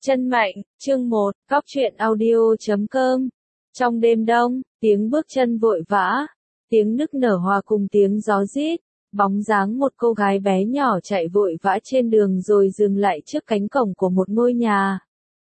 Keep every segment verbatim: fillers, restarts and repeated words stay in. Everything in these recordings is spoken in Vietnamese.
Chân Mạnh, chương một, Cóc truyện audio chấm com. Trong đêm đông, tiếng bước chân vội vã, tiếng nức nở hòa cùng tiếng gió rít, bóng dáng một cô gái bé nhỏ chạy vội vã trên đường rồi dừng lại trước cánh cổng của một ngôi nhà.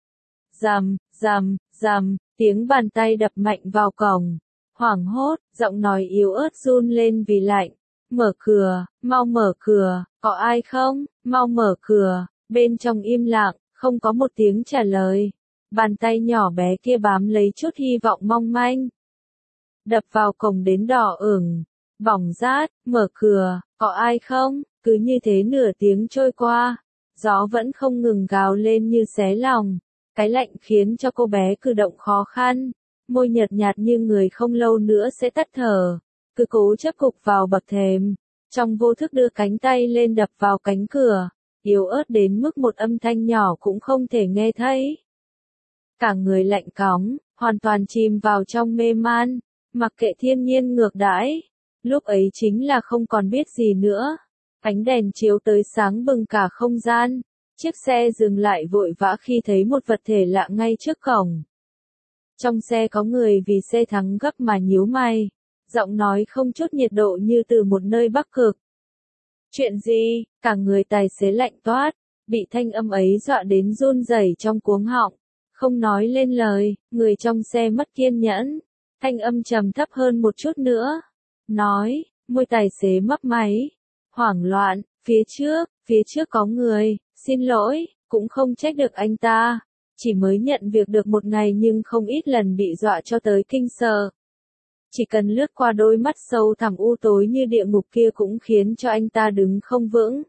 Rầm, rầm, rầm, tiếng bàn tay đập mạnh vào cổng. Hoảng hốt, giọng nói yếu ớt run lên vì lạnh. Mở cửa, mau mở cửa, có ai không, mau mở cửa. Bên trong im lặng, không có một tiếng trả lời. Bàn tay nhỏ bé kia bám lấy chút hy vọng mong manh. Đập vào cổng đến đỏ ửng, bỏng rát, mở cửa, có ai không? Cứ như thế nửa tiếng trôi qua, gió vẫn không ngừng gào lên như xé lòng. Cái lạnh khiến cho cô bé cử động khó khăn, môi nhợt nhạt như người không lâu nữa sẽ tắt thở. Cứ cố chấp cục vào bậc thềm, trong vô thức đưa cánh tay lên đập vào cánh cửa, yếu ớt đến mức một âm thanh nhỏ cũng không thể nghe thấy. Cả người lạnh cóng, hoàn toàn chìm vào trong mê man, mặc kệ thiên nhiên ngược đãi. Lúc ấy chính là không còn biết gì nữa. Ánh đèn chiếu tới sáng bừng cả không gian. Chiếc xe dừng lại vội vã khi thấy một vật thể lạ ngay trước cổng. Trong xe có người vì xe thắng gấp mà nhíu mày. Giọng nói không chút nhiệt độ như từ một nơi Bắc Cực. Chuyện gì? Cả người tài xế lạnh toát, bị thanh âm ấy dọa đến run rẩy trong cuống họng, không nói lên lời. Người trong xe mất kiên nhẫn, thanh âm trầm thấp hơn một chút nữa. Nói, môi tài xế mấp máy, hoảng loạn, phía trước, phía trước có người, xin lỗi, cũng không trách được anh ta. Chỉ mới nhận việc được một ngày nhưng không ít lần bị dọa cho tới kinh sợ. Chỉ cần lướt qua đôi mắt sâu thẳm u tối như địa ngục kia cũng khiến cho anh ta đứng không vững.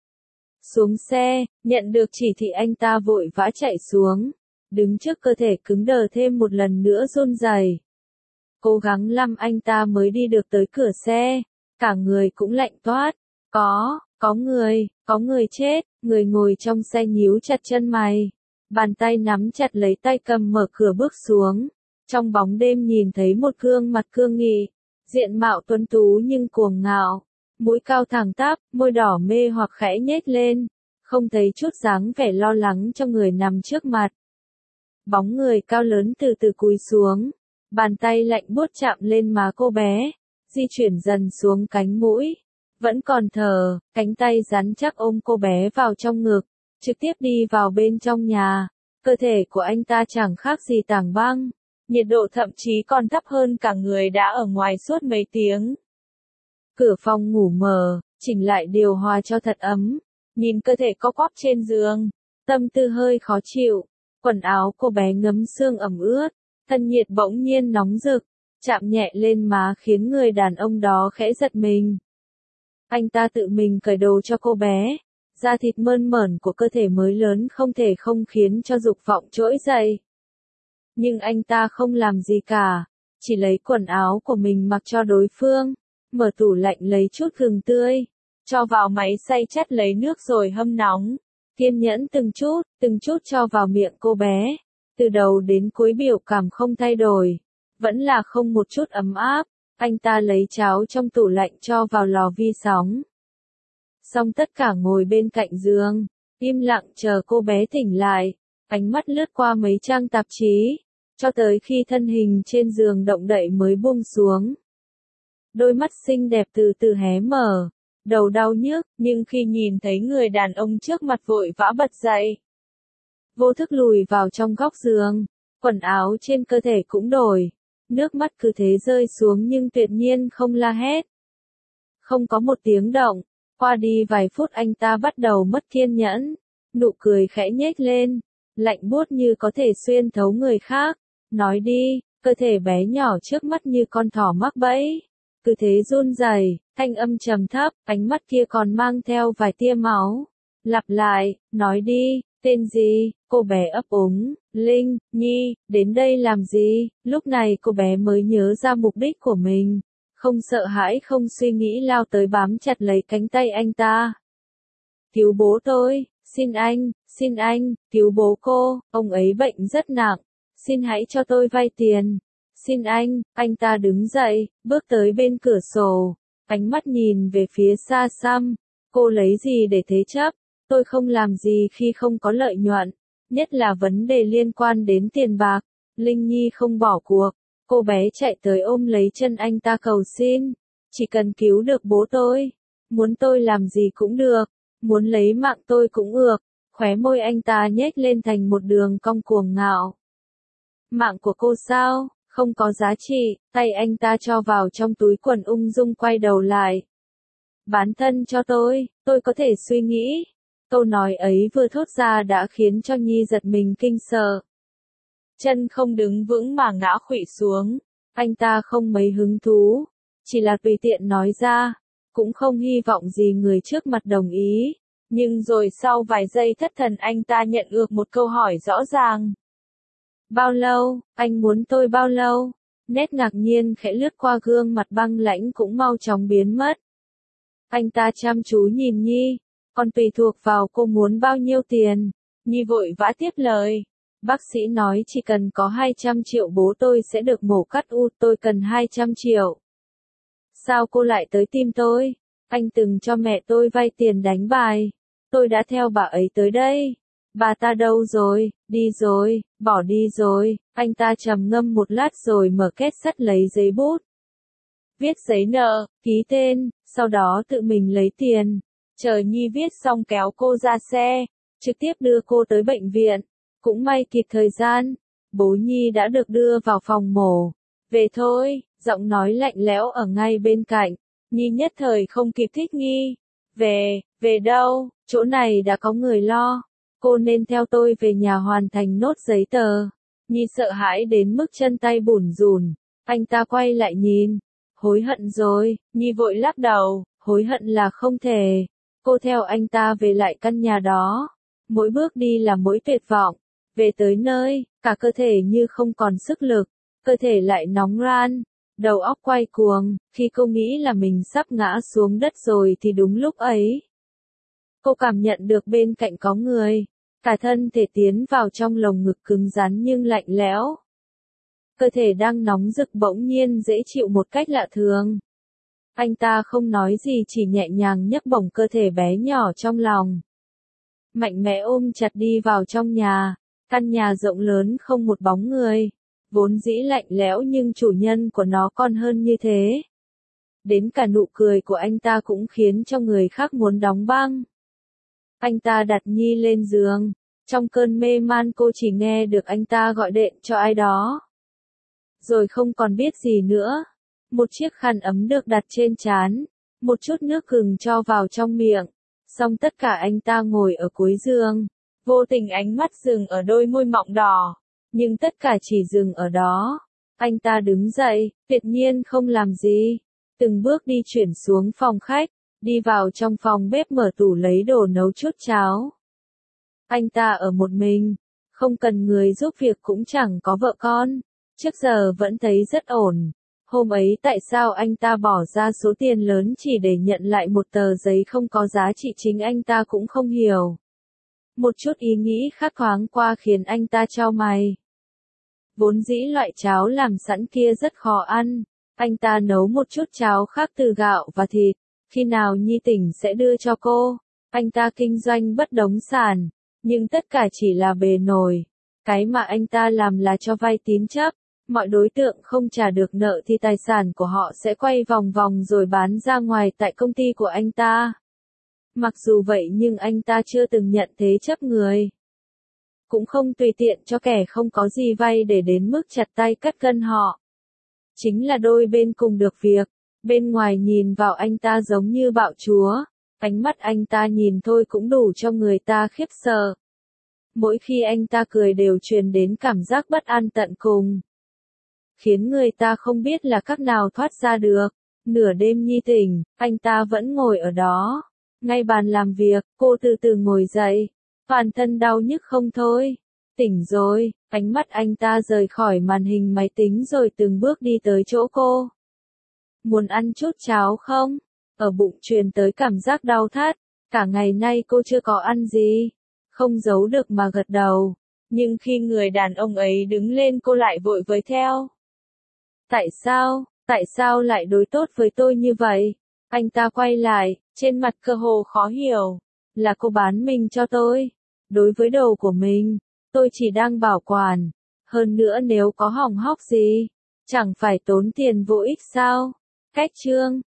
Xuống xe, nhận được chỉ thị anh ta vội vã chạy xuống, đứng trước cơ thể cứng đờ thêm một lần nữa run rẩy. Cố gắng lắm anh ta mới đi được tới cửa xe, cả người cũng lạnh toát. Có, có người, có người chết, người ngồi trong xe nhíu chặt chân mày. Bàn tay nắm chặt lấy tay cầm mở cửa bước xuống. Trong bóng đêm nhìn thấy một gương mặt cương nghị, diện mạo tuấn tú nhưng cuồng ngạo, mũi cao thẳng tắp, môi đỏ mê hoặc khẽ nhếch lên, không thấy chút dáng vẻ lo lắng cho người nằm trước mặt. Bóng người cao lớn từ từ cúi xuống, bàn tay lạnh buốt chạm lên má cô bé, di chuyển dần xuống cánh mũi, vẫn còn thở, cánh tay rắn chắc ôm cô bé vào trong ngực, trực tiếp đi vào bên trong nhà. Cơ thể của anh ta chẳng khác gì tảng băng. Nhiệt độ thậm chí còn thấp hơn cả người đã ở ngoài suốt mấy tiếng. Cửa phòng ngủ mở, chỉnh lại điều hòa cho thật ấm. Nhìn cơ thể co quắp trên giường, tâm tư hơi khó chịu. Quần áo cô bé ngấm sương ẩm ướt, thân nhiệt bỗng nhiên nóng rực, chạm nhẹ lên má khiến người đàn ông đó khẽ giật mình. Anh ta tự mình cởi đồ cho cô bé. Da thịt mơn mởn của cơ thể mới lớn không thể không khiến cho dục vọng trỗi dậy. Nhưng anh ta không làm gì cả, chỉ lấy quần áo của mình mặc cho đối phương, mở tủ lạnh lấy chút gừng tươi, cho vào máy xay chất lấy nước rồi hâm nóng, kiên nhẫn từng chút, từng chút cho vào miệng cô bé. Từ đầu đến cuối biểu cảm không thay đổi, vẫn là không một chút ấm áp. Anh ta lấy cháo trong tủ lạnh cho vào lò vi sóng. Xong tất cả ngồi bên cạnh giường, im lặng chờ cô bé tỉnh lại, ánh mắt lướt qua mấy trang tạp chí, cho tới khi thân hình trên giường động đậy mới buông xuống. Đôi mắt xinh đẹp từ từ hé mở, đầu đau nhức, nhưng khi nhìn thấy người đàn ông trước mặt vội vã bật dậy. Vô thức lùi vào trong góc giường, quần áo trên cơ thể cũng đổi, nước mắt cứ thế rơi xuống nhưng tuyệt nhiên không la hét. Không có một tiếng động. Qua đi vài phút anh ta bắt đầu mất kiên nhẫn, nụ cười khẽ nhếch lên, lạnh buốt như có thể xuyên thấu người khác. Nói đi, cơ thể bé nhỏ trước mắt như con thỏ mắc bẫy. Cứ thế run rẩy, thanh âm trầm thấp, ánh mắt kia còn mang theo vài tia máu. Lặp lại, nói đi, tên gì? Cô bé ấp úng, Linh, Nhi, đến đây làm gì? Lúc này cô bé mới nhớ ra mục đích của mình. Không sợ hãi không suy nghĩ lao tới bám chặt lấy cánh tay anh ta. Cứu bố tôi, xin anh, xin anh, cứu bố cô, ông ấy bệnh rất nặng, xin hãy cho tôi vay tiền. Xin anh, anh ta đứng dậy, bước tới bên cửa sổ, ánh mắt nhìn về phía xa xăm. Cô lấy gì để thế chấp? Tôi không làm gì khi không có lợi nhuận, nhất là vấn đề liên quan đến tiền bạc. Linh Nhi không bỏ cuộc, cô bé chạy tới ôm lấy chân anh ta cầu xin, chỉ cần cứu được bố tôi, muốn tôi làm gì cũng được, muốn lấy mạng tôi cũng được. Khóe môi anh ta nhếch lên thành một đường cong cuồng ngạo. Mạng của cô sao, không có giá trị, tay anh ta cho vào trong túi quần ung dung quay đầu lại. Bán thân cho tôi, tôi có thể suy nghĩ. Câu nói ấy vừa thốt ra đã khiến cho Nhi giật mình kinh sợ. Chân không đứng vững mà ngã khuỵu xuống, anh ta không mấy hứng thú, chỉ là tùy tiện nói ra, cũng không hy vọng gì người trước mặt đồng ý. Nhưng rồi sau vài giây thất thần anh ta nhận được một câu hỏi rõ ràng. Bao lâu, anh muốn tôi bao lâu? Nét ngạc nhiên khẽ lướt qua gương mặt băng lãnh cũng mau chóng biến mất. Anh ta chăm chú nhìn Nhi, còn tùy thuộc vào cô muốn bao nhiêu tiền. Nhi vội vã tiếp lời. Bác sĩ nói chỉ cần có hai trăm triệu bố tôi sẽ được mổ cắt u, tôi cần hai trăm triệu. Sao cô lại tới tìm tôi? Anh từng cho mẹ tôi vay tiền đánh bài. Tôi đã theo bà ấy tới đây. Bà ta đâu rồi? Đi rồi, bỏ đi rồi. Anh ta trầm ngâm một lát rồi mở két sắt lấy giấy bút. Viết giấy nợ, ký tên, sau đó tự mình lấy tiền. Chờ Nhi viết xong kéo cô ra xe, trực tiếp đưa cô tới bệnh viện. Cũng may kịp thời gian, bố Nhi đã được đưa vào phòng mổ. Về thôi, giọng nói lạnh lẽo ở ngay bên cạnh. Nhi nhất thời không kịp thích nghi. Về, về đâu, chỗ này đã có người lo. Cô nên theo tôi về nhà hoàn thành nốt giấy tờ. Nhi sợ hãi đến mức chân tay bủn rủn. Anh ta quay lại nhìn. Hối hận rồi, Nhi vội lắc đầu, hối hận là không thể. Cô theo anh ta về lại căn nhà đó. Mỗi bước đi là mỗi tuyệt vọng. Về tới nơi, cả cơ thể như không còn sức lực. Cơ thể lại nóng ran. Đầu óc quay cuồng, khi cô nghĩ là mình sắp ngã xuống đất rồi thì đúng lúc ấy. Cô cảm nhận được bên cạnh có người. Cả thân thể tiến vào trong lồng ngực cứng rắn nhưng lạnh lẽo. Cơ thể đang nóng rực bỗng nhiên dễ chịu một cách lạ thường. Anh ta không nói gì chỉ nhẹ nhàng nhấc bổng cơ thể bé nhỏ trong lòng. Mạnh mẽ ôm chặt đi vào trong nhà. Căn nhà rộng lớn không một bóng người. Vốn dĩ lạnh lẽo nhưng chủ nhân của nó còn hơn như thế. Đến cả nụ cười của anh ta cũng khiến cho người khác muốn đóng băng. Anh ta đặt Nhi lên giường. Trong cơn mê man cô chỉ nghe được anh ta gọi điện cho ai đó. Rồi không còn biết gì nữa. Một chiếc khăn ấm được đặt trên trán. Một chút nước gừng cho vào trong miệng. Xong tất cả anh ta ngồi ở cuối giường. Vô tình ánh mắt dừng ở đôi môi mọng đỏ. Nhưng tất cả chỉ dừng ở đó. Anh ta đứng dậy, tuyệt nhiên không làm gì. Từng bước đi chuyển xuống phòng khách. Đi vào trong phòng bếp mở tủ lấy đồ nấu chút cháo. Anh ta ở một mình. Không cần người giúp việc cũng chẳng có vợ con. Trước giờ vẫn thấy rất ổn. Hôm ấy tại sao anh ta bỏ ra số tiền lớn chỉ để nhận lại một tờ giấy không có giá trị chính anh ta cũng không hiểu. Một chút ý nghĩ khác thoáng qua khiến anh ta chau mày. Vốn dĩ loại cháo làm sẵn kia rất khó ăn. Anh ta nấu một chút cháo khác từ gạo và thịt. Khi nào Nhi tỉnh sẽ đưa cho cô. Anh ta kinh doanh bất động sản. Nhưng tất cả chỉ là bề nổi. Cái mà anh ta làm là cho vay tín chấp. Mọi đối tượng không trả được nợ thì tài sản của họ sẽ quay vòng vòng rồi bán ra ngoài tại công ty của anh ta. Mặc dù vậy nhưng anh ta chưa từng nhận thế chấp người. Cũng không tùy tiện cho kẻ không có gì vay để đến mức chặt tay cắt gân họ. Chính là đôi bên cùng được việc. Bên ngoài nhìn vào anh ta giống như bạo chúa. Ánh mắt anh ta nhìn thôi cũng đủ cho người ta khiếp sợ. Mỗi khi anh ta cười đều truyền đến cảm giác bất an tận cùng. Khiến người ta không biết là cách nào thoát ra được. Nửa đêm Nhi tỉnh, anh ta vẫn ngồi ở đó. Ngay bàn làm việc, cô từ từ ngồi dậy. Toàn thân đau nhức không thôi. Tỉnh rồi, ánh mắt anh ta rời khỏi màn hình máy tính rồi từng bước đi tới chỗ cô. Muốn ăn chút cháo không? Ở bụng truyền tới cảm giác đau thắt. Cả ngày nay cô chưa có ăn gì. Không giấu được mà gật đầu. Nhưng khi người đàn ông ấy đứng lên cô lại vội với theo. Tại sao, tại sao lại đối tốt với tôi như vậy? Anh ta quay lại, trên mặt cơ hồ khó hiểu. Là cô bán mình cho tôi. Đối với đồ của mình, tôi chỉ đang bảo quản. Hơn nữa nếu có hỏng hóc gì, chẳng phải tốn tiền vô ích sao? Cách chương